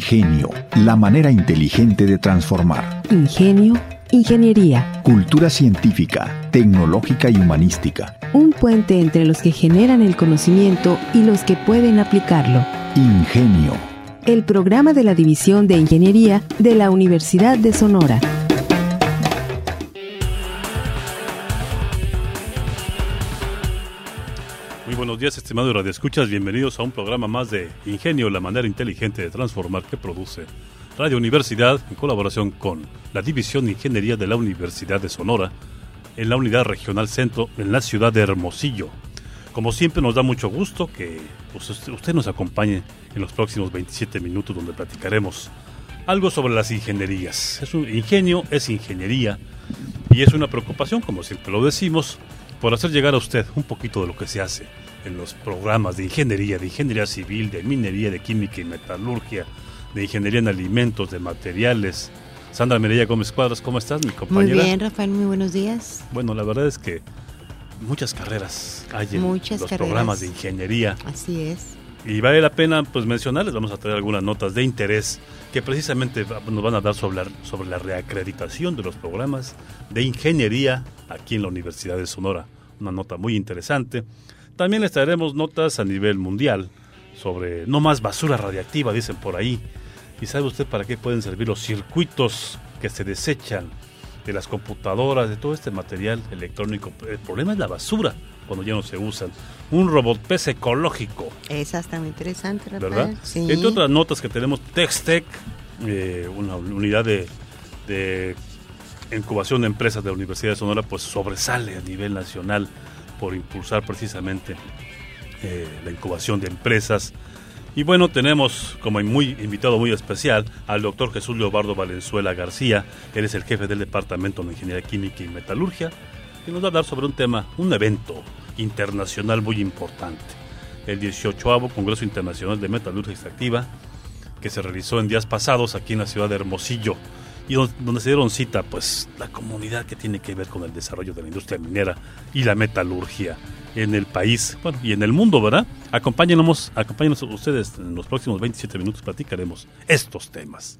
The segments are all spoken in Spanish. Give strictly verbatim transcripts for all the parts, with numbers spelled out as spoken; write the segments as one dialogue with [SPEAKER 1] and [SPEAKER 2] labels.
[SPEAKER 1] Ingenio, la manera inteligente de transformar.
[SPEAKER 2] Ingenio, ingeniería.
[SPEAKER 1] Cultura científica, tecnológica y humanística.
[SPEAKER 2] Un puente entre los que generan el conocimiento y los que pueden aplicarlo.
[SPEAKER 1] Ingenio.
[SPEAKER 2] El programa de la División de Ingeniería de la Universidad de Sonora.
[SPEAKER 3] Muy buenos días, estimados radioescuchas. Bienvenidos a un programa más de Ingenio, la manera inteligente de transformar, que produce Radio Universidad en colaboración con la División de Ingeniería de la Universidad de Sonora en la Unidad Regional Centro en la ciudad de Hermosillo. Como siempre, nos da mucho gusto que pues, usted nos acompañe en los próximos veintisiete minutos, donde platicaremos algo sobre las ingenierías. Es un ingenio, es ingeniería, y es una preocupación, como siempre lo decimos, por hacer llegar a usted un poquito de lo que se hace en los programas de ingeniería, de ingeniería civil, de minería, de química y metalurgia, de ingeniería en alimentos, de materiales. Sandra Mireya Gómez Cuadras, ¿cómo estás, mi compañera?
[SPEAKER 4] Muy bien, Rafael, muy buenos días.
[SPEAKER 3] Bueno, la verdad es que muchas carreras hay en
[SPEAKER 4] muchas
[SPEAKER 3] los
[SPEAKER 4] carreras.
[SPEAKER 3] programas de ingeniería.
[SPEAKER 4] Así es.
[SPEAKER 3] Y vale la pena pues mencionarles, vamos a traer algunas notas de interés que precisamente nos van a dar sobre la, sobre la reacreditación de los programas de ingeniería aquí en la Universidad de Sonora. Una nota muy interesante. También les traeremos notas a nivel mundial sobre no más basura radiactiva, dicen por ahí. ¿Y sabe usted para qué pueden servir los circuitos que se desechan de las computadoras, de todo este material electrónico? El problema es la basura cuando ya no se usan. Un robot pez ecológico.
[SPEAKER 4] Esa está muy interesante, Rafael.
[SPEAKER 3] ¿Verdad?
[SPEAKER 4] Sí.
[SPEAKER 3] Entre otras notas que tenemos, Textec, eh, una unidad de, de incubación de empresas de la Universidad de Sonora, pues sobresale a nivel nacional por impulsar precisamente eh, la incubación de empresas. Y bueno, tenemos como muy invitado muy especial al doctor Jesús Leobardo Valenzuela García. Él es el jefe del Departamento de Ingeniería Química y Metalurgia, que nos va a hablar sobre un tema, un evento internacional muy importante, el dieciochoavo Congreso Internacional de Metalurgia Extractiva, que se realizó en días pasados aquí en la ciudad de Hermosillo, y donde se dieron cita pues la comunidad que tiene que ver con el desarrollo de la industria minera y la metalurgia en el país, bueno, y en el mundo, ¿verdad? Acompáñenos, acompáñenos ustedes en los próximos veintisiete minutos, platicaremos estos temas.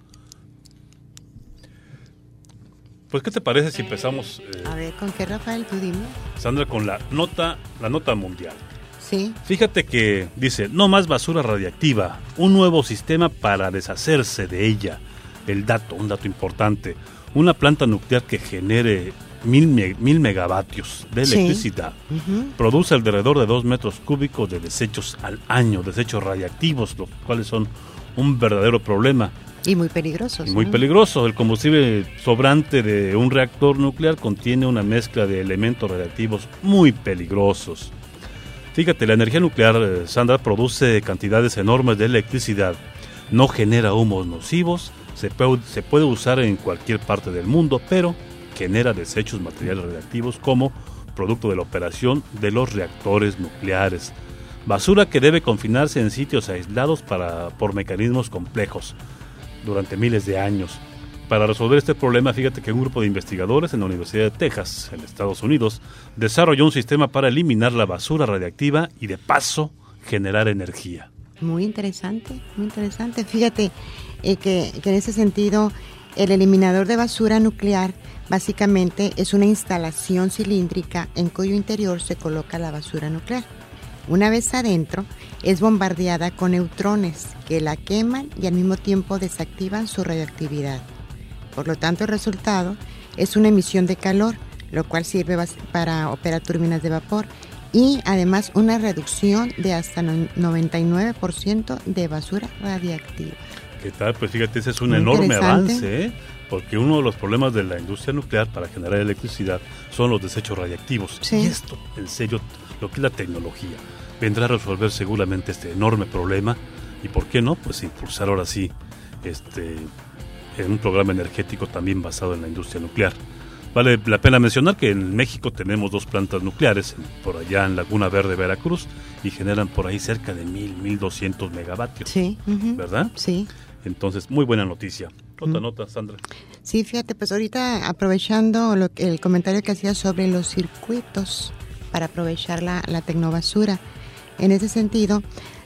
[SPEAKER 3] Pues, ¿qué te parece si empezamos? Eh,
[SPEAKER 4] a ver, ¿con qué, Rafael? Tú dime.
[SPEAKER 3] Sandra, con la nota, la nota mundial.
[SPEAKER 4] Sí.
[SPEAKER 3] Fíjate que dice, no más basura radiactiva, un nuevo sistema para deshacerse de ella. El dato, un dato importante, una planta nuclear que genere mil, mil megavatios de electricidad, sí. uh-huh. produce alrededor de dos metros cúbicos de desechos al año, desechos radiactivos, los cuales son un verdadero problema.
[SPEAKER 4] Y muy peligrosos.
[SPEAKER 3] Muy ¿no? peligroso. El combustible sobrante de un reactor nuclear contiene una mezcla de elementos radiactivos muy peligrosos. Fíjate, la energía nuclear, Sandra, produce cantidades enormes de electricidad, no genera humos nocivos, se puede, se puede usar en cualquier parte del mundo, pero genera desechos materiales radiactivos como producto de la operación de los reactores nucleares. Basura que debe confinarse en sitios aislados para, por mecanismos complejos durante miles de años. Para resolver este problema, fíjate que un grupo de investigadores en la Universidad de Texas, en Estados Unidos, desarrolló un sistema para eliminar la basura radiactiva y de paso generar energía.
[SPEAKER 4] Muy interesante, muy interesante. Fíjate eh, que, que en ese sentido el eliminador de basura nuclear básicamente es una instalación cilíndrica en cuyo interior se coloca la basura nuclear. Una vez adentro, es bombardeada con neutrones que la queman y al mismo tiempo desactivan su radioactividad. Por lo tanto, el resultado es una emisión de calor, lo cual sirve para operar turbinas de vapor y además una reducción de hasta noventa y nueve por ciento de basura radiactiva.
[SPEAKER 3] ¿Qué tal? Pues fíjate, ese es un
[SPEAKER 4] Muy
[SPEAKER 3] enorme avance, ¿eh? Porque uno de los problemas de la industria nuclear para generar electricidad son los desechos radiactivos. Sí. Y esto, en serio, lo que es la tecnología, vendrá a resolver seguramente este enorme problema. Y por qué no, pues impulsar ahora sí este en un programa energético también basado en la industria nuclear. Vale la pena mencionar que en México tenemos dos plantas nucleares, por allá en Laguna Verde, Veracruz, y generan por ahí cerca de mil, mil doscientos megavatios.
[SPEAKER 4] Sí. Uh-huh.
[SPEAKER 3] ¿Verdad?
[SPEAKER 4] Sí.
[SPEAKER 3] Entonces, muy buena noticia. Otra uh-huh. nota, Sandra.
[SPEAKER 4] Sí, fíjate, pues ahorita aprovechando lo que, el comentario que hacía sobre los circuitos para aprovechar la, la tecnobasura, en ese sentido,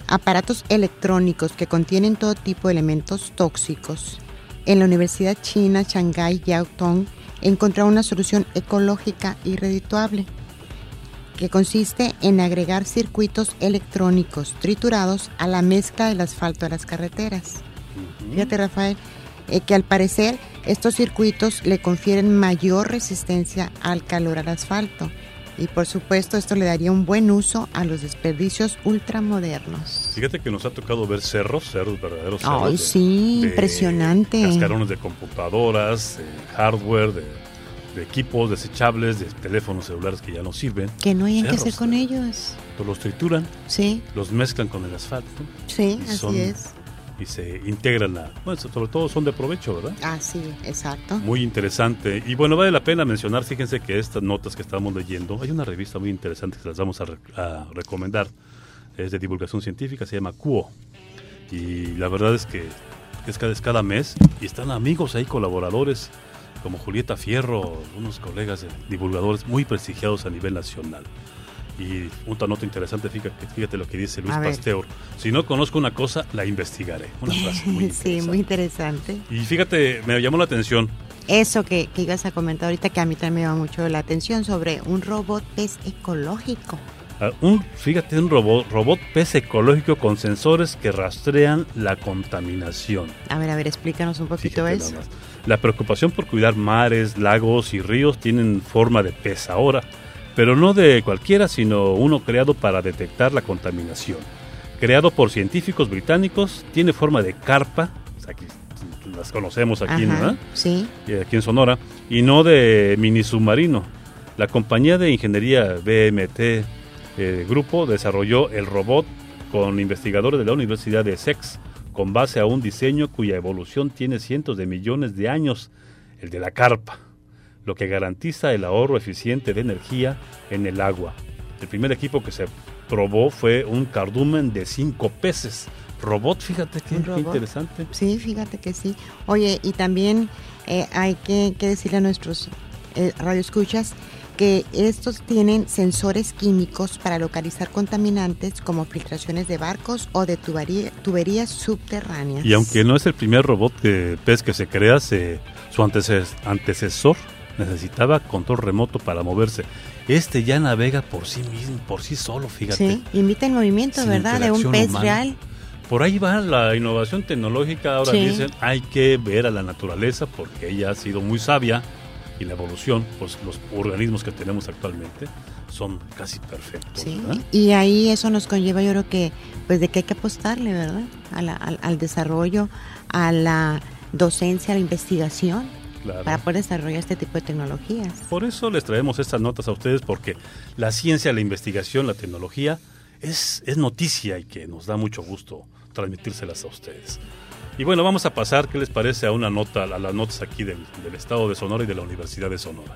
[SPEAKER 4] aparatos electrónicos que contienen todo tipo de elementos tóxicos, en la Universidad China Shanghái Jiaotong encontraron una solución ecológica y redituable, que consiste en agregar circuitos electrónicos triturados a la mezcla del asfalto de las carreteras. Uh-huh. Fíjate, Rafael, eh, que al parecer estos circuitos le confieren mayor resistencia al calor al asfalto. Y por supuesto esto le daría un buen uso a los desperdicios ultramodernos.
[SPEAKER 3] Fíjate que nos ha tocado ver cerros, cerros, verdaderos cerros.
[SPEAKER 4] Ay,
[SPEAKER 3] de,
[SPEAKER 4] sí, de impresionante.
[SPEAKER 3] Cascarones de computadoras, de hardware, de, de equipos desechables, de teléfonos celulares que ya no sirven.
[SPEAKER 4] Que no hay
[SPEAKER 3] cerros,
[SPEAKER 4] que hacer con ellos.
[SPEAKER 3] Los trituran,
[SPEAKER 4] sí,
[SPEAKER 3] los mezclan con el asfalto.
[SPEAKER 4] Sí, así
[SPEAKER 3] son,
[SPEAKER 4] es.
[SPEAKER 3] Y se integran, a, bueno, sobre todo son de provecho, ¿verdad?
[SPEAKER 4] Ah, sí, exacto.
[SPEAKER 3] Muy interesante. Y bueno, vale la pena mencionar, fíjense que estas notas que estamos leyendo, hay una revista muy interesante que las vamos a, re, a recomendar, es de divulgación científica, se llama Kuo. Y la verdad es que es cada, es cada mes, y están amigos ahí, colaboradores, como Julieta Fierro, unos colegas de divulgadores muy prestigiados a nivel nacional. Y una nota interesante, fíjate, fíjate lo que dice Luis Pasteur. Si no conozco una cosa, la investigaré. Una frase muy interesante.
[SPEAKER 4] Sí, muy interesante.
[SPEAKER 3] Y fíjate, me llamó la atención.
[SPEAKER 4] Eso que, que ibas a comentar ahorita, que a mí también me llama mucho la atención, sobre un robot pez ecológico.
[SPEAKER 3] Uh, un, fíjate, un robot, robot pez ecológico con sensores que rastrean la contaminación.
[SPEAKER 4] A ver, a ver, explícanos un poquito
[SPEAKER 3] fíjate
[SPEAKER 4] eso.
[SPEAKER 3] La preocupación por cuidar mares, lagos y ríos tienen forma de pez ahora. Pero no de cualquiera, sino uno creado para detectar la contaminación. Creado por científicos británicos, tiene forma de carpa, aquí las conocemos aquí,
[SPEAKER 4] Ajá,
[SPEAKER 3] ¿no?
[SPEAKER 4] Sí.
[SPEAKER 3] Aquí en Sonora, y no de mini submarino. La compañía de ingeniería B M T eh, Grupo desarrolló el robot con investigadores de la Universidad de Essex, con base a un diseño cuya evolución tiene cientos de millones de años, el de la carpa, lo que garantiza el ahorro eficiente de energía en el agua. El primer equipo que se probó fue un cardumen de cinco peces. Robot, fíjate qué, qué interesante.
[SPEAKER 4] Sí, fíjate que sí. Oye, y también eh, hay que, que decirle a nuestros eh, radioescuchas que estos tienen sensores químicos para localizar contaminantes como filtraciones de barcos o de tubería, tuberías subterráneas.
[SPEAKER 3] Y aunque no es el primer robot de pez que se crea, se, su anteces, antecesor necesitaba control remoto para moverse. Este ya navega por sí mismo, por sí solo, fíjate.
[SPEAKER 4] Sí, imita el movimiento, ¿verdad? De un pez humana. Real.
[SPEAKER 3] Por ahí va la innovación tecnológica. Ahora
[SPEAKER 4] sí.
[SPEAKER 3] Dicen, hay que ver a la naturaleza porque ella ha sido muy sabia y la evolución, pues los organismos que tenemos actualmente son casi perfectos.
[SPEAKER 4] Sí.
[SPEAKER 3] ¿verdad?
[SPEAKER 4] Y ahí eso nos conlleva, yo creo que, pues de que hay que apostarle, ¿verdad? A la, al, al desarrollo, a la docencia, a la investigación. Claro. Para poder desarrollar este tipo de tecnologías.
[SPEAKER 3] Por eso les traemos estas notas a ustedes, porque la ciencia, la investigación, la tecnología es, es noticia y que nos da mucho gusto transmitírselas a ustedes. Y bueno, vamos a pasar, ¿qué les parece? A una nota, a las notas aquí del, del estado de Sonora y de la Universidad de Sonora.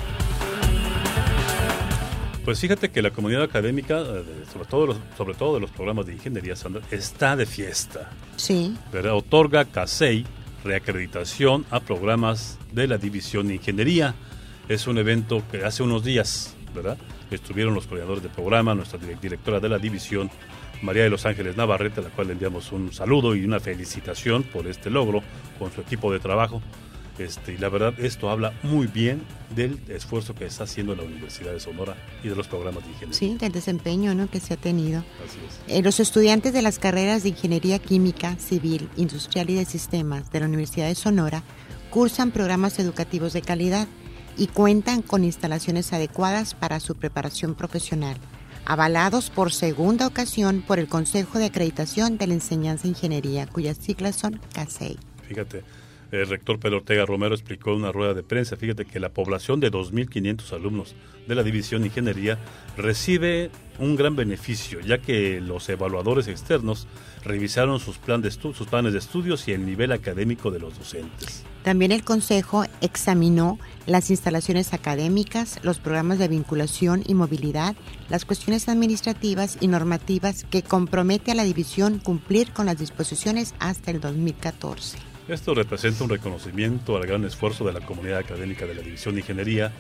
[SPEAKER 3] Pues fíjate que la comunidad académica, sobre todo, los, sobre todo de los programas de ingeniería, está de fiesta.
[SPEAKER 4] Sí.
[SPEAKER 3] ¿Verdad? Otorga CASEI reacreditación a programas de la División de Ingeniería. Es un evento que hace unos días, ¿verdad? Estuvieron los coordinadores del programa, nuestra directora de la división, María de los Ángeles Navarrete, a la cual le enviamos un saludo y una felicitación por este logro con su equipo de trabajo. Este, y la verdad, esto habla muy bien del esfuerzo que está haciendo la Universidad de Sonora y de los programas de ingeniería.
[SPEAKER 4] Sí, del desempeño, ¿no?, que se ha tenido.
[SPEAKER 3] Así es.
[SPEAKER 4] Eh, los estudiantes de las carreras de Ingeniería Química, Civil, Industrial y de Sistemas de la Universidad de Sonora cursan programas educativos de calidad y cuentan con instalaciones adecuadas para su preparación profesional, avalados por segunda ocasión por el Consejo de Acreditación de la Enseñanza e Ingeniería, cuyas siglas son CASEI.
[SPEAKER 3] Fíjate. El rector Pedro Ortega Romero explicó en una rueda de prensa, fíjate que la población de dos mil quinientos alumnos de la División de Ingeniería recibe un gran beneficio, ya que los evaluadores externos revisaron sus, plan de estu- sus planes de estudios y el nivel académico de los docentes.
[SPEAKER 4] También el Consejo examinó las instalaciones académicas, los programas de vinculación y movilidad, las cuestiones administrativas y normativas que compromete a la división cumplir con las disposiciones hasta el dos mil catorce.
[SPEAKER 3] Esto representa un reconocimiento al gran esfuerzo de la comunidad académica de la División de Ingeniería,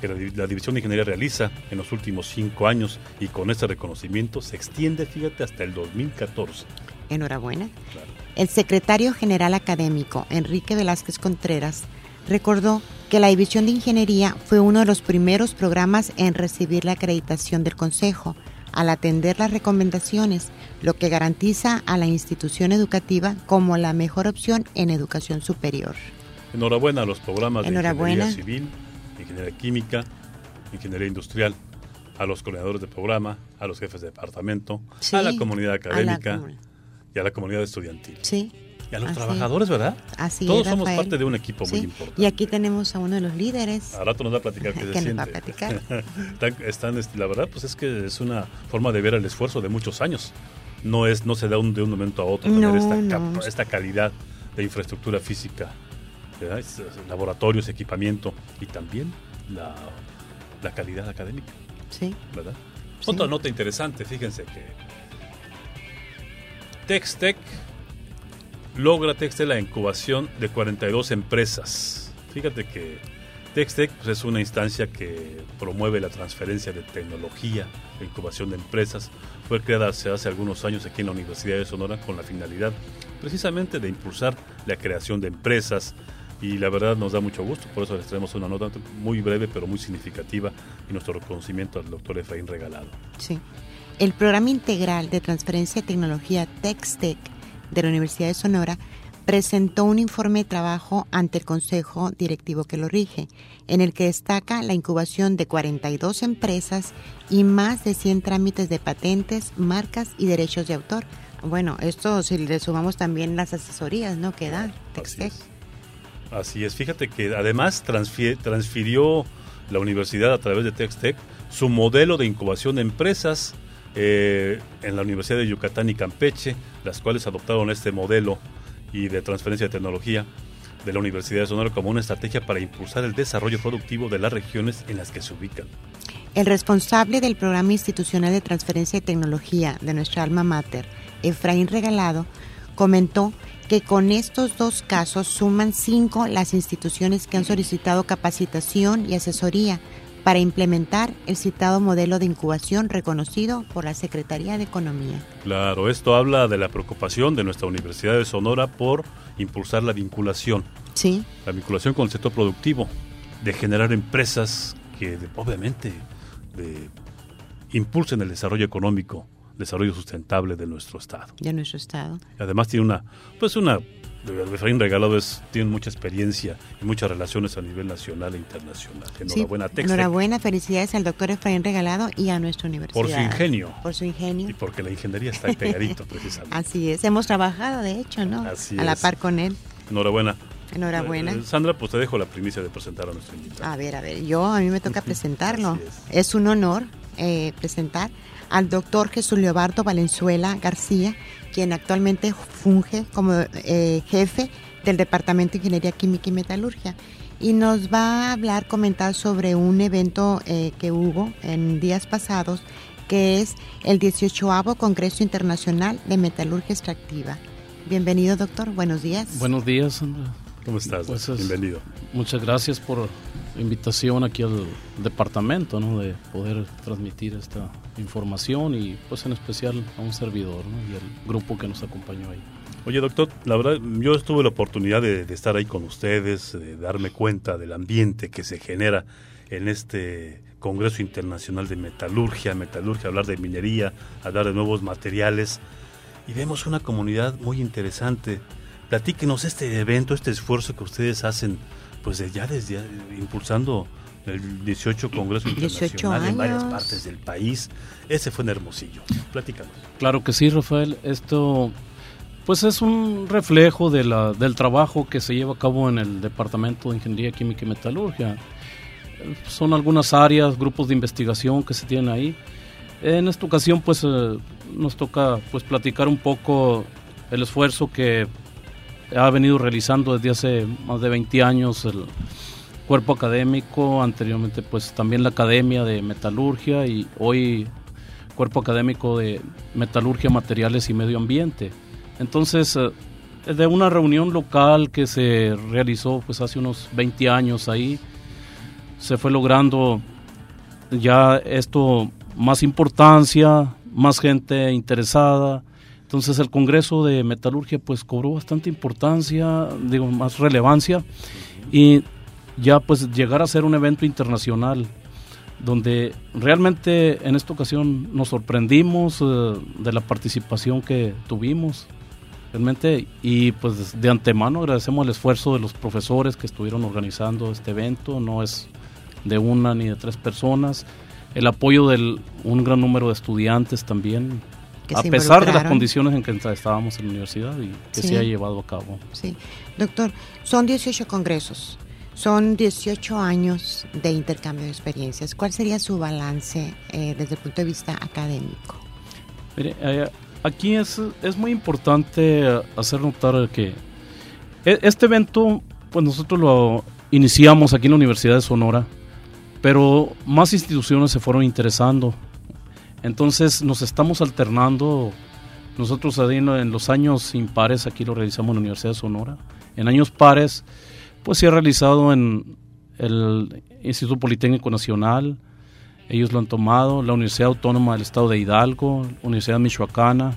[SPEAKER 3] que la, la División de Ingeniería realiza en los últimos cinco años, y con este reconocimiento se extiende, fíjate, hasta el dos mil catorce.
[SPEAKER 4] Enhorabuena.
[SPEAKER 3] Claro.
[SPEAKER 4] El secretario general académico, Enrique Velázquez Contreras, recordó que la División de Ingeniería fue uno de los primeros programas en recibir la acreditación del Consejo, al atender las recomendaciones, lo que garantiza a la institución educativa como la mejor opción en educación superior.
[SPEAKER 3] Enhorabuena a los programas
[SPEAKER 4] Enhorabuena.
[SPEAKER 3] de Ingeniería Civil, Ingeniería Química, Ingeniería Industrial, a los coordinadores de programa, a los jefes de departamento,
[SPEAKER 4] Sí,
[SPEAKER 3] a la comunidad académica
[SPEAKER 4] a la comun-
[SPEAKER 3] y a la comunidad estudiantil.
[SPEAKER 4] Sí.
[SPEAKER 3] Y a los
[SPEAKER 4] así
[SPEAKER 3] trabajadores, ¿verdad?
[SPEAKER 4] Así
[SPEAKER 3] Todos
[SPEAKER 4] es,
[SPEAKER 3] somos
[SPEAKER 4] Rafael.
[SPEAKER 3] parte de un equipo
[SPEAKER 4] Sí.
[SPEAKER 3] muy importante.
[SPEAKER 4] Y aquí tenemos a uno de los líderes.
[SPEAKER 3] A rato nos va a platicar qué se
[SPEAKER 4] que nos
[SPEAKER 3] siente.
[SPEAKER 4] va a platicar.
[SPEAKER 3] están, están, este, la verdad, pues es que es una forma de ver el esfuerzo de muchos años. No es, no se da un, de un momento a otro
[SPEAKER 4] No,
[SPEAKER 3] tener esta,
[SPEAKER 4] no.
[SPEAKER 3] capa- esta calidad de infraestructura física, ¿verdad? Es- es laboratorios, equipamiento y también la, la calidad académica,
[SPEAKER 4] Sí.
[SPEAKER 3] ¿verdad?
[SPEAKER 4] Sí.
[SPEAKER 3] Otra nota interesante, fíjense que Textec logra Textec la incubación de cuarenta y dos empresas. Fíjate que Textec pues, es una instancia que promueve la transferencia de tecnología, la incubación de empresas. Fue creada hace, hace algunos años aquí en la Universidad de Sonora con la finalidad precisamente de impulsar la creación de empresas, y la verdad nos da mucho gusto, por eso les traemos una nota muy breve pero muy significativa, y nuestro reconocimiento al doctor Efraín Regalado.
[SPEAKER 4] Sí. El Programa Integral de Transferencia de Tecnología Textec de la Universidad de Sonora presentó un informe de trabajo ante el Consejo Directivo que lo rige, en el que destaca la incubación de cuarenta y dos empresas y más de cien trámites de patentes, marcas y derechos de autor. Bueno, esto si le sumamos también las asesorías, ¿no?, que da
[SPEAKER 3] Así
[SPEAKER 4] Textec.
[SPEAKER 3] es. Así es, fíjate que además transfi- transfirió la universidad a través de Textec su modelo de incubación de empresas eh, en la Universidad de Yucatán y Campeche, las cuales adoptaron este modelo y de transferencia de tecnología de la Universidad de Sonora como una estrategia para impulsar el desarrollo productivo de las regiones en las que se ubican.
[SPEAKER 4] El responsable del Programa Institucional de Transferencia de Tecnología de nuestra alma mater, Efraín Regalado, comentó que con estos dos casos suman cinco las instituciones que han solicitado capacitación y asesoría para implementar el citado modelo de incubación reconocido por la Secretaría de Economía.
[SPEAKER 3] Claro, esto habla de la preocupación de nuestra Universidad de Sonora por impulsar la vinculación,
[SPEAKER 4] Sí,
[SPEAKER 3] la vinculación con el sector productivo, de generar empresas que de- obviamente de, impulsen el desarrollo económico, desarrollo sustentable de nuestro estado.
[SPEAKER 4] de nuestro estado.
[SPEAKER 3] Además tiene una, pues una, Efraín Regalado es, tiene mucha experiencia y muchas relaciones a nivel nacional e internacional. Enhorabuena,
[SPEAKER 4] Sí,
[SPEAKER 3] Textec,
[SPEAKER 4] enhorabuena, felicidades al doctor Efraín Regalado y a nuestra universidad.
[SPEAKER 3] por su ingenio
[SPEAKER 4] Por su ingenio.
[SPEAKER 3] y porque la ingeniería está ahí pegadito precisamente.
[SPEAKER 4] Así es, hemos trabajado de hecho, ¿no?
[SPEAKER 3] Así
[SPEAKER 4] a la
[SPEAKER 3] es.
[SPEAKER 4] par con él.
[SPEAKER 3] Enhorabuena.
[SPEAKER 4] Enhorabuena.
[SPEAKER 3] Eh, Sandra, pues te dejo la primicia de presentar a nuestro invitado.
[SPEAKER 4] A ver, a ver, yo a mí me toca presentarlo.
[SPEAKER 3] Así
[SPEAKER 4] es. es un honor eh, presentar al doctor Jesús Leobardo Valenzuela García, quien actualmente funge como eh, jefe del Departamento de Ingeniería Química y Metalurgia. Y nos va a hablar, comentar sobre un evento eh, que hubo en días pasados, que es el dieciochoavo Congreso Internacional de Metalurgia Extractiva. Bienvenido, doctor. Buenos días.
[SPEAKER 5] Buenos días, Sandra.
[SPEAKER 3] ¿Cómo estás?
[SPEAKER 5] Pues es-
[SPEAKER 3] Bienvenido.
[SPEAKER 5] Muchas gracias por la invitación aquí al departamento, ¿no?, de poder transmitir esta información y pues en especial a un servidor, ¿no?, y al grupo que nos acompañó ahí.
[SPEAKER 3] Oye, doctor, la verdad, yo tuve la oportunidad de, de estar ahí con ustedes, de darme cuenta del ambiente que se genera en este Congreso Internacional de Metalurgia, metalurgia, hablar de minería, hablar de nuevos materiales, y vemos una comunidad muy interesante. Platíquenos este evento, este esfuerzo que ustedes hacen, pues de ya desde ya, impulsando el dieciocho Congreso Internacional en varias
[SPEAKER 4] años.
[SPEAKER 3] partes del país. Ese fue en Hermosillo. Platícanos.
[SPEAKER 5] Claro que sí, Rafael. Esto pues es un reflejo de la, del trabajo que se lleva a cabo en el Departamento de Ingeniería Química y Metalurgia. Son algunas áreas, grupos de investigación que se tienen ahí. En esta ocasión pues eh, nos toca pues platicar un poco el esfuerzo que ha venido realizando desde hace más de veinte años el cuerpo académico, anteriormente pues también la Academia de Metalurgia y hoy Cuerpo Académico de Metalurgia, Materiales y Medio Ambiente. Entonces, eh, de una reunión local que se realizó pues hace unos veinte años ahí, se fue logrando ya esto más importancia, más gente interesada. Entonces el Congreso de Metalurgia pues cobró bastante importancia, digo, más relevancia, y ya pues llegar a ser un evento internacional donde realmente en esta ocasión nos sorprendimos eh, de la participación que tuvimos realmente, y pues de antemano agradecemos el esfuerzo de los profesores que estuvieron organizando este evento. No es de una ni de tres personas, el apoyo de un gran número de estudiantes también, a pesar de las condiciones en que estábamos en la universidad, y que sí. se ha llevado a cabo.
[SPEAKER 4] Sí, doctor, son dieciocho congresos, son dieciocho años de intercambio de experiencias. ¿Cuál sería su balance eh, desde el punto de vista académico?
[SPEAKER 5] Mire, eh, aquí es, es muy importante hacer notar que este evento, pues nosotros lo iniciamos aquí en la Universidad de Sonora, pero más instituciones se fueron interesando. Entonces nos estamos alternando. Nosotros en los años impares aquí lo realizamos en la Universidad de Sonora. En años pares, pues se ha realizado en el Instituto Politécnico Nacional. Ellos lo han tomado, la Universidad Autónoma del Estado de Hidalgo, Universidad Michoacana,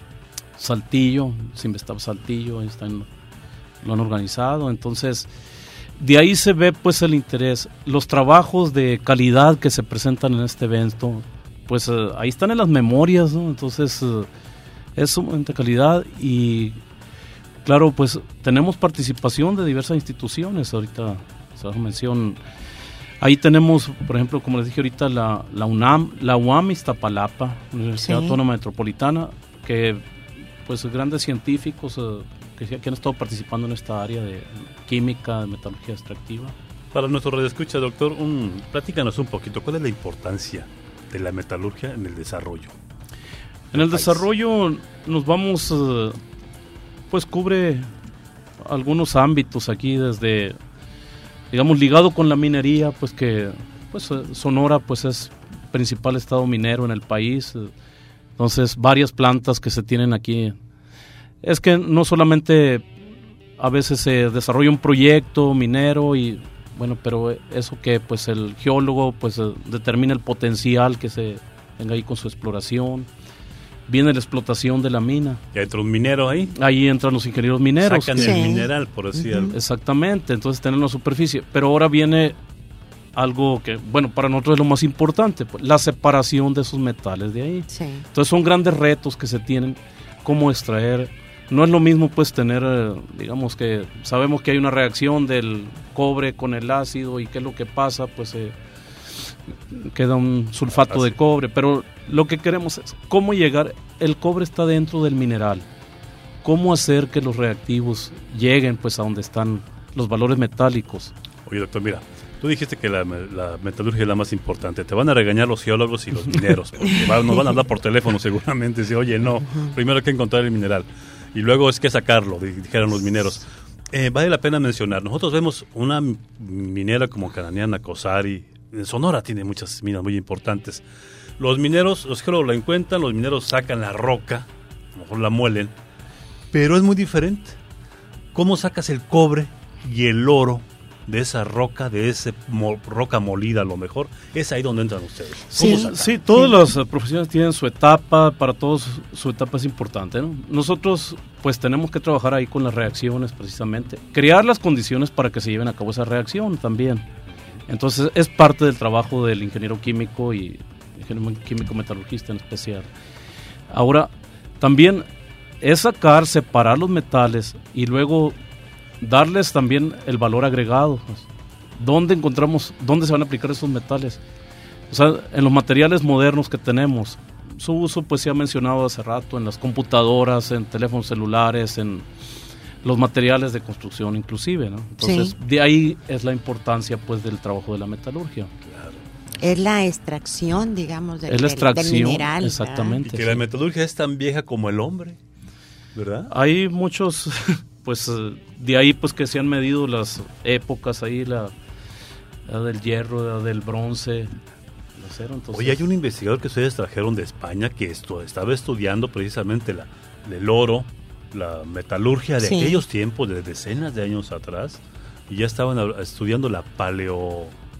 [SPEAKER 5] Saltillo, Sinvestab Saltillo, ahí están, lo han organizado. Entonces, de ahí se ve pues el interés. Los trabajos de calidad que se presentan en este evento, pues uh, ahí están en las memorias, ¿no? Entonces uh, es sumamente calidad, y claro, pues tenemos participación de diversas instituciones. Ahorita se hace mención, ahí tenemos, por ejemplo, como les dije ahorita, la, la UNAM, la U A M Iztapalapa, Universidad sí. Autónoma Metropolitana, que pues grandes científicos uh, que, que han estado participando en esta área de química, de metalurgia extractiva.
[SPEAKER 3] Para nuestro radioescucha, doctor, un, platícanos un poquito, ¿cuál es la importancia de la metalurgia en el desarrollo?
[SPEAKER 5] En el país? desarrollo nos vamos, uh, pues cubre algunos ámbitos aquí, desde, digamos, ligado con la minería, pues que pues Sonora pues es principal estado minero en el país. Entonces varias plantas que se tienen aquí. Es que no solamente a veces se desarrolla un proyecto minero y bueno, pero eso que pues el geólogo pues determina el potencial que se tenga ahí con su exploración. Viene la explotación de la mina.
[SPEAKER 3] ¿Y entra un minero ahí?
[SPEAKER 5] Ahí entran los ingenieros mineros.
[SPEAKER 3] Sacan
[SPEAKER 5] que,
[SPEAKER 3] el sí. mineral, por así decirlo.
[SPEAKER 5] Uh-huh. Exactamente, entonces tienen la superficie. Pero ahora viene algo que, bueno, para nosotros es lo más importante, pues, la separación de esos metales de ahí.
[SPEAKER 4] Sí.
[SPEAKER 5] Entonces son grandes retos que se tienen, cómo extraer. No es lo mismo pues tener, digamos que sabemos que hay una reacción del cobre con el ácido, y qué es lo que pasa, pues eh, queda un sulfato de cobre, pero lo que queremos es cómo llegar, el cobre está dentro del mineral, cómo hacer que los reactivos lleguen pues a donde están los valores metálicos.
[SPEAKER 3] Oye, doctor, mira, tú dijiste que la, la metalurgia es la más importante. Te van a regañar los geólogos y los mineros, porque va, nos van a hablar por teléfono seguramente, si oye, no, primero hay que encontrar el mineral y luego es que sacarlo, dijeron los mineros. Eh, vale la pena mencionar, nosotros vemos una minera como Cananiana, Cosari, en Sonora tiene muchas minas muy importantes. Los mineros, los geólogos la encuentran, los mineros sacan la roca, a lo mejor la muelen, pero es muy diferente. ¿Cómo sacas el cobre y el oro de esa roca, de esa mo- roca molida a lo mejor? Es ahí donde entran ustedes.
[SPEAKER 5] Sí, sí, todas sí. las uh, profesiones tienen su etapa, para todos su etapa es importante, ¿no? Nosotros pues tenemos que trabajar ahí con las reacciones precisamente, crear las condiciones para que se lleven a cabo esa reacción también. Entonces es parte del trabajo del ingeniero químico y ingeniero químico metalurgista en especial. Ahora, también es sacar, separar los metales y luego darles también el valor agregado. ¿Dónde encontramos, dónde se van a aplicar esos metales? O sea, en los materiales modernos que tenemos, su uso pues se ha mencionado hace rato en las computadoras, en teléfonos celulares, en los materiales de construcción inclusive, ¿no? Entonces, sí. de ahí es la importancia pues del trabajo de la metalurgia. Claro.
[SPEAKER 4] Es la extracción, digamos, del,
[SPEAKER 5] es la extracción,
[SPEAKER 4] del mineral.
[SPEAKER 5] Exactamente.
[SPEAKER 3] Y que
[SPEAKER 5] sí.
[SPEAKER 3] la metalurgia es tan vieja como el hombre, ¿verdad?
[SPEAKER 5] Hay muchos, pues de ahí pues que se han medido las épocas ahí, la, la del hierro, la del bronce, el acero. Entonces...
[SPEAKER 3] Oye, hay un investigador que ustedes trajeron de España que esto, estaba estudiando precisamente la, el oro, la metalurgia de sí. aquellos tiempos, de decenas de años atrás, y ya estaban estudiando la paleo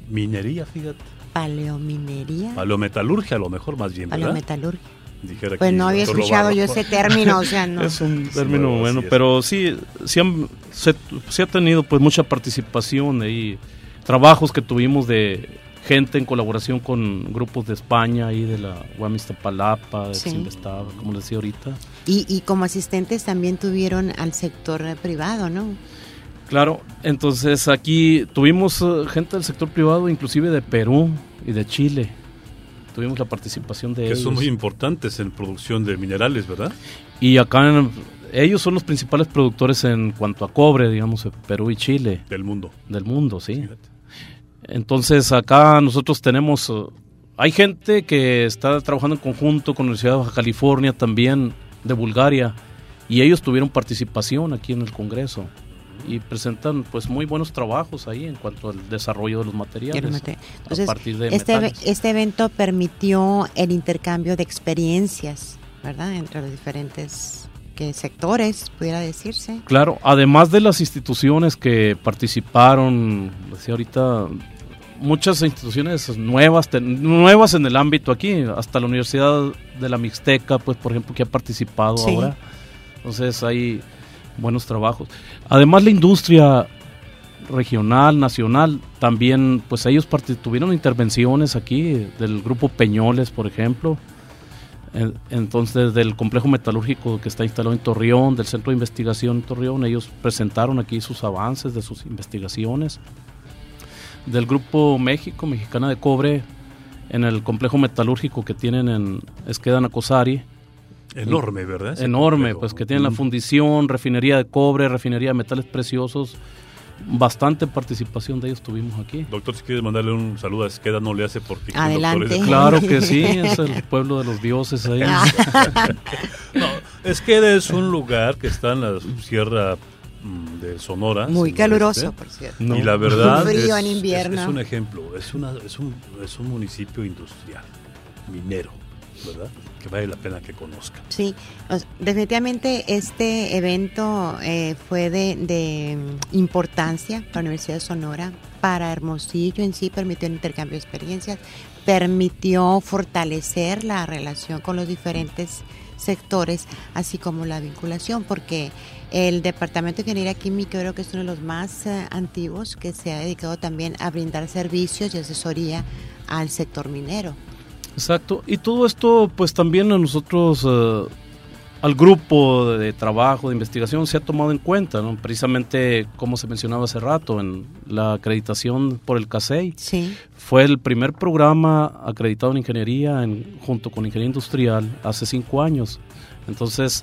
[SPEAKER 3] Paleominería, fíjate.
[SPEAKER 4] Paleominería.
[SPEAKER 3] Paleometalurgia, a lo mejor más bien, ¿verdad?
[SPEAKER 4] Paleometalurgia.
[SPEAKER 3] Dijera
[SPEAKER 4] pues
[SPEAKER 3] aquí,
[SPEAKER 4] no había
[SPEAKER 3] doctor
[SPEAKER 4] escuchado
[SPEAKER 3] Lobarro.
[SPEAKER 4] yo ese término, o sea, no.
[SPEAKER 5] Es un
[SPEAKER 3] Sí,
[SPEAKER 5] término
[SPEAKER 3] bueno,
[SPEAKER 5] bueno,
[SPEAKER 3] así es.
[SPEAKER 5] pero sí, sí, han- se, se ha tenido pues mucha participación ahí, trabajos que tuvimos de gente en colaboración con grupos de España y de la U A M Iztapalapa, de
[SPEAKER 4] Sí.
[SPEAKER 5] Ximbestaba, como les decía ahorita.
[SPEAKER 4] Y, y como asistentes también tuvieron al sector eh, privado, ¿no?
[SPEAKER 5] Claro, entonces aquí tuvimos eh, gente del sector privado, inclusive de Perú y de Chile. Tuvimos la participación de
[SPEAKER 3] Que
[SPEAKER 5] ellos.
[SPEAKER 3] son muy importantes en producción de minerales, ¿verdad?
[SPEAKER 5] Y acá en- ellos son los principales productores en cuanto a cobre, digamos, Perú y Chile,
[SPEAKER 3] Del mundo.
[SPEAKER 5] del mundo, sí.
[SPEAKER 3] Fíjate.
[SPEAKER 5] Entonces acá nosotros tenemos, eh, hay gente que está trabajando en conjunto con la Universidad de Baja California también, de Bulgaria, y ellos tuvieron participación aquí en el Congreso y presentan pues muy buenos trabajos ahí en cuanto al desarrollo de los materiales.
[SPEAKER 4] Entonces,
[SPEAKER 5] a partir de
[SPEAKER 4] este,
[SPEAKER 5] metales.
[SPEAKER 4] este evento permitió el intercambio de experiencias, ¿verdad? Entre los diferentes que sectores, pudiera decirse.
[SPEAKER 5] Claro, además de las instituciones que participaron, decía ahorita, muchas instituciones nuevas, ten- nuevas en el ámbito aquí, hasta la Universidad de la Mixteca, pues por ejemplo, que ha participado
[SPEAKER 4] Sí.
[SPEAKER 5] ahora. Entonces hay buenos trabajos. Además la industria regional, nacional, también, pues ellos parti- tuvieron intervenciones aquí del grupo Peñoles, por ejemplo. En- Entonces, del complejo metalúrgico que está instalado en Torreón, del centro de investigación en Torreón, ellos presentaron aquí sus avances de sus investigaciones. Del grupo México, Mexicana de Cobre, en el complejo metalúrgico que tienen en Esqueda Nacosari.
[SPEAKER 3] Enorme, ¿verdad? Ese
[SPEAKER 5] Enorme,
[SPEAKER 3] complejo.
[SPEAKER 5] pues que tienen la
[SPEAKER 3] Mm.
[SPEAKER 5] fundición, refinería de cobre, refinería de metales preciosos. Bastante participación de ellos tuvimos aquí.
[SPEAKER 3] Doctor, si quieres mandarle un saludo a Esqueda, no le hace porque... el
[SPEAKER 4] Adelante.
[SPEAKER 3] doctor es-
[SPEAKER 5] Claro que sí, es el pueblo de los dioses ahí.
[SPEAKER 3] No, Esqueda es un lugar que está en la sierra mm, de Sonora.
[SPEAKER 4] Muy
[SPEAKER 3] en el
[SPEAKER 4] caluroso,
[SPEAKER 3] oeste.
[SPEAKER 4] por cierto.
[SPEAKER 5] No.
[SPEAKER 3] Y la verdad
[SPEAKER 4] Muy frío
[SPEAKER 3] es,
[SPEAKER 4] en invierno.
[SPEAKER 3] es- es un ejemplo, es, una, es, un, es un municipio industrial, minero, ¿verdad? Que vale la pena que conozcan.
[SPEAKER 4] Sí, o sea, definitivamente este evento eh, fue de, de mm, importancia para la Universidad de Sonora, para Hermosillo en sí, permitió el intercambio de experiencias, permitió fortalecer la relación con los diferentes sectores, así como la vinculación, porque el Departamento de Ingeniería Química creo que es uno de los más eh, antiguos que se ha dedicado también a brindar servicios y asesoría al sector minero.
[SPEAKER 5] Exacto, y todo esto pues también a nosotros, eh, al grupo de trabajo, de investigación se ha tomado en cuenta, ¿no? Precisamente como se mencionaba hace rato, en la acreditación por el C A S E I,
[SPEAKER 4] Sí,
[SPEAKER 5] fue el primer programa acreditado en ingeniería en, junto con ingeniería industrial hace cinco años. Entonces,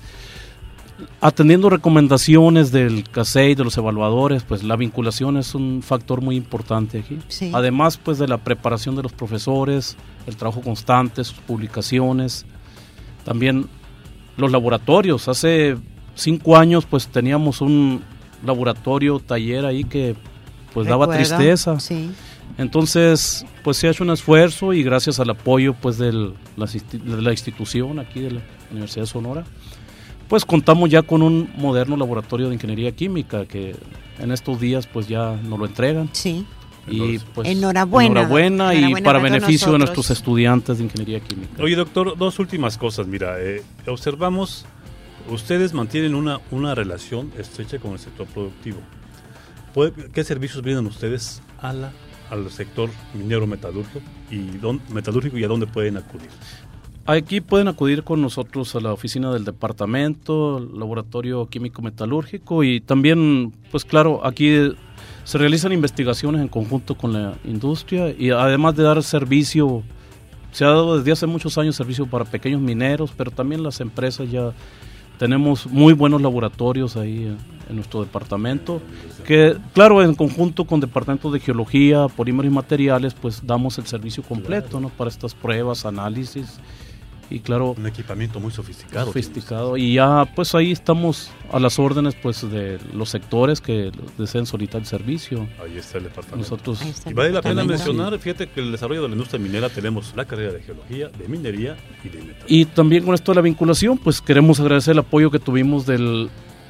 [SPEAKER 5] atendiendo recomendaciones del C A S E I, de los evaluadores, pues la vinculación es un factor muy importante aquí.
[SPEAKER 4] Sí.
[SPEAKER 5] Además, pues de la preparación de los profesores, el trabajo constante, sus publicaciones, también los laboratorios. Hace cinco años, pues teníamos un laboratorio, taller ahí que pues daba
[SPEAKER 4] recuerdo,
[SPEAKER 5] tristeza.
[SPEAKER 4] Sí.
[SPEAKER 5] Entonces, pues se ha hecho un esfuerzo y gracias al apoyo pues del, la, de la institución aquí de la Universidad de Sonora, pues contamos ya con un moderno laboratorio de ingeniería química que en estos días pues ya nos lo entregan.
[SPEAKER 4] Sí.
[SPEAKER 5] Y pues
[SPEAKER 4] Enhorabuena,
[SPEAKER 5] enhorabuena y
[SPEAKER 4] enhorabuena
[SPEAKER 5] para
[SPEAKER 4] para todos
[SPEAKER 5] beneficio de
[SPEAKER 4] nosotros.
[SPEAKER 5] nuestros estudiantes de ingeniería química.
[SPEAKER 3] Oye, doctor, dos últimas cosas. Mira, eh, observamos, ustedes mantienen una, una relación estrecha con el sector productivo. ¿Puede- ¿Qué servicios brindan ustedes a la, al sector minero metalúrgico y, dónde, metalúrgico y a dónde pueden acudir?
[SPEAKER 5] Aquí pueden acudir con nosotros a la oficina del departamento, el laboratorio químico metalúrgico y también, pues claro, aquí se realizan investigaciones en conjunto con la industria y además de dar servicio, se ha dado desde hace muchos años servicio para pequeños mineros, pero también las empresas ya tenemos muy buenos laboratorios ahí en, en nuestro departamento, que claro, en conjunto con departamentos de geología, polímeros y materiales, pues damos el servicio completo, ¿no? Para estas pruebas, análisis y claro,
[SPEAKER 3] Un equipamiento muy sofisticado.
[SPEAKER 5] sofisticado y ya pues ahí estamos a las órdenes pues de los sectores que deseen solicitar el servicio.
[SPEAKER 3] Ahí está el departamento.
[SPEAKER 5] Nosotros
[SPEAKER 4] Ahí está
[SPEAKER 3] Y
[SPEAKER 4] el
[SPEAKER 3] vale la pena
[SPEAKER 4] departamento.
[SPEAKER 3] mencionar, fíjate que el desarrollo de la industria minera tenemos la carrera de geología, de minería y de metal.
[SPEAKER 5] y también con esto de la vinculación pues queremos agradecer el apoyo que tuvimos del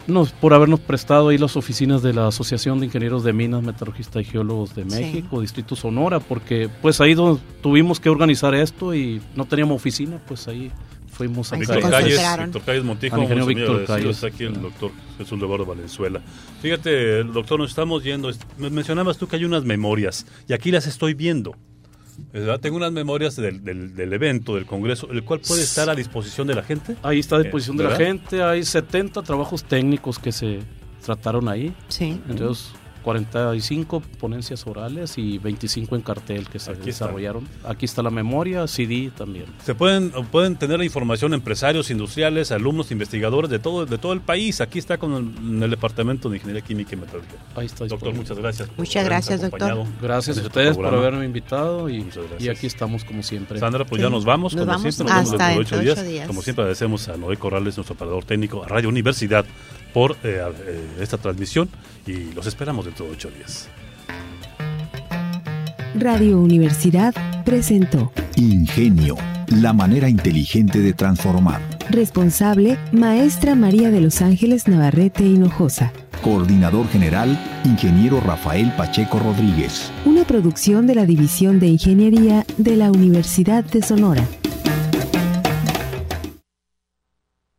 [SPEAKER 5] nos, por habernos prestado ahí las oficinas de la Asociación de Ingenieros de Minas, Metalurgistas y Geólogos de México, sí. Distrito Sonora, porque pues ahí donde tuvimos que organizar esto y no teníamos oficina, pues ahí fuimos a
[SPEAKER 3] Víctor Calles, Víctor Calles Montijo,
[SPEAKER 5] ingeniero Víctor Calles.
[SPEAKER 3] Está aquí el doctor Jesús Leobardo Valenzuela. Fíjate, el doctor, nos estamos yendo, mencionabas tú que hay unas memorias, y aquí las estoy viendo. ¿Verdad? Tengo unas memorias del, del, del evento, del congreso, el cual puede estar a disposición de la gente.
[SPEAKER 5] Ahí está a disposición eh, de la gente, hay setenta trabajos técnicos que se trataron ahí.
[SPEAKER 4] Sí.
[SPEAKER 5] Entonces, cuarenta y cinco ponencias orales y veinticinco en cartel que se Aquí desarrollaron. Está. Aquí está la memoria, C D también.
[SPEAKER 3] Se pueden pueden tener la información empresarios, industriales, alumnos, investigadores de todo de todo el país. Aquí está con el, en el Departamento de Ingeniería Química y Metalurgia.
[SPEAKER 5] Ahí está.
[SPEAKER 3] Doctor, muchas gracias.
[SPEAKER 4] Muchas gracias, doctor.
[SPEAKER 5] Gracias a ustedes por haberme invitado y, y aquí estamos como siempre.
[SPEAKER 3] Sandra, pues sí. ya nos vamos.
[SPEAKER 4] Nos
[SPEAKER 3] como
[SPEAKER 4] vamos
[SPEAKER 3] siempre, nos
[SPEAKER 4] hasta
[SPEAKER 3] vemos dentro de ocho días.
[SPEAKER 4] días.
[SPEAKER 3] Como siempre agradecemos a Noé Corrales, nuestro operador técnico, a Radio Universidad, por eh, eh, esta transmisión y los esperamos dentro de ocho días.
[SPEAKER 2] Radio Universidad presentó
[SPEAKER 1] Ingenio, la manera inteligente de transformar.
[SPEAKER 2] Responsable, maestra María de los Ángeles Navarrete Hinojosa.
[SPEAKER 1] Coordinador general, ingeniero Rafael Pacheco Rodríguez.
[SPEAKER 2] Una producción de la División de Ingeniería de la Universidad de Sonora.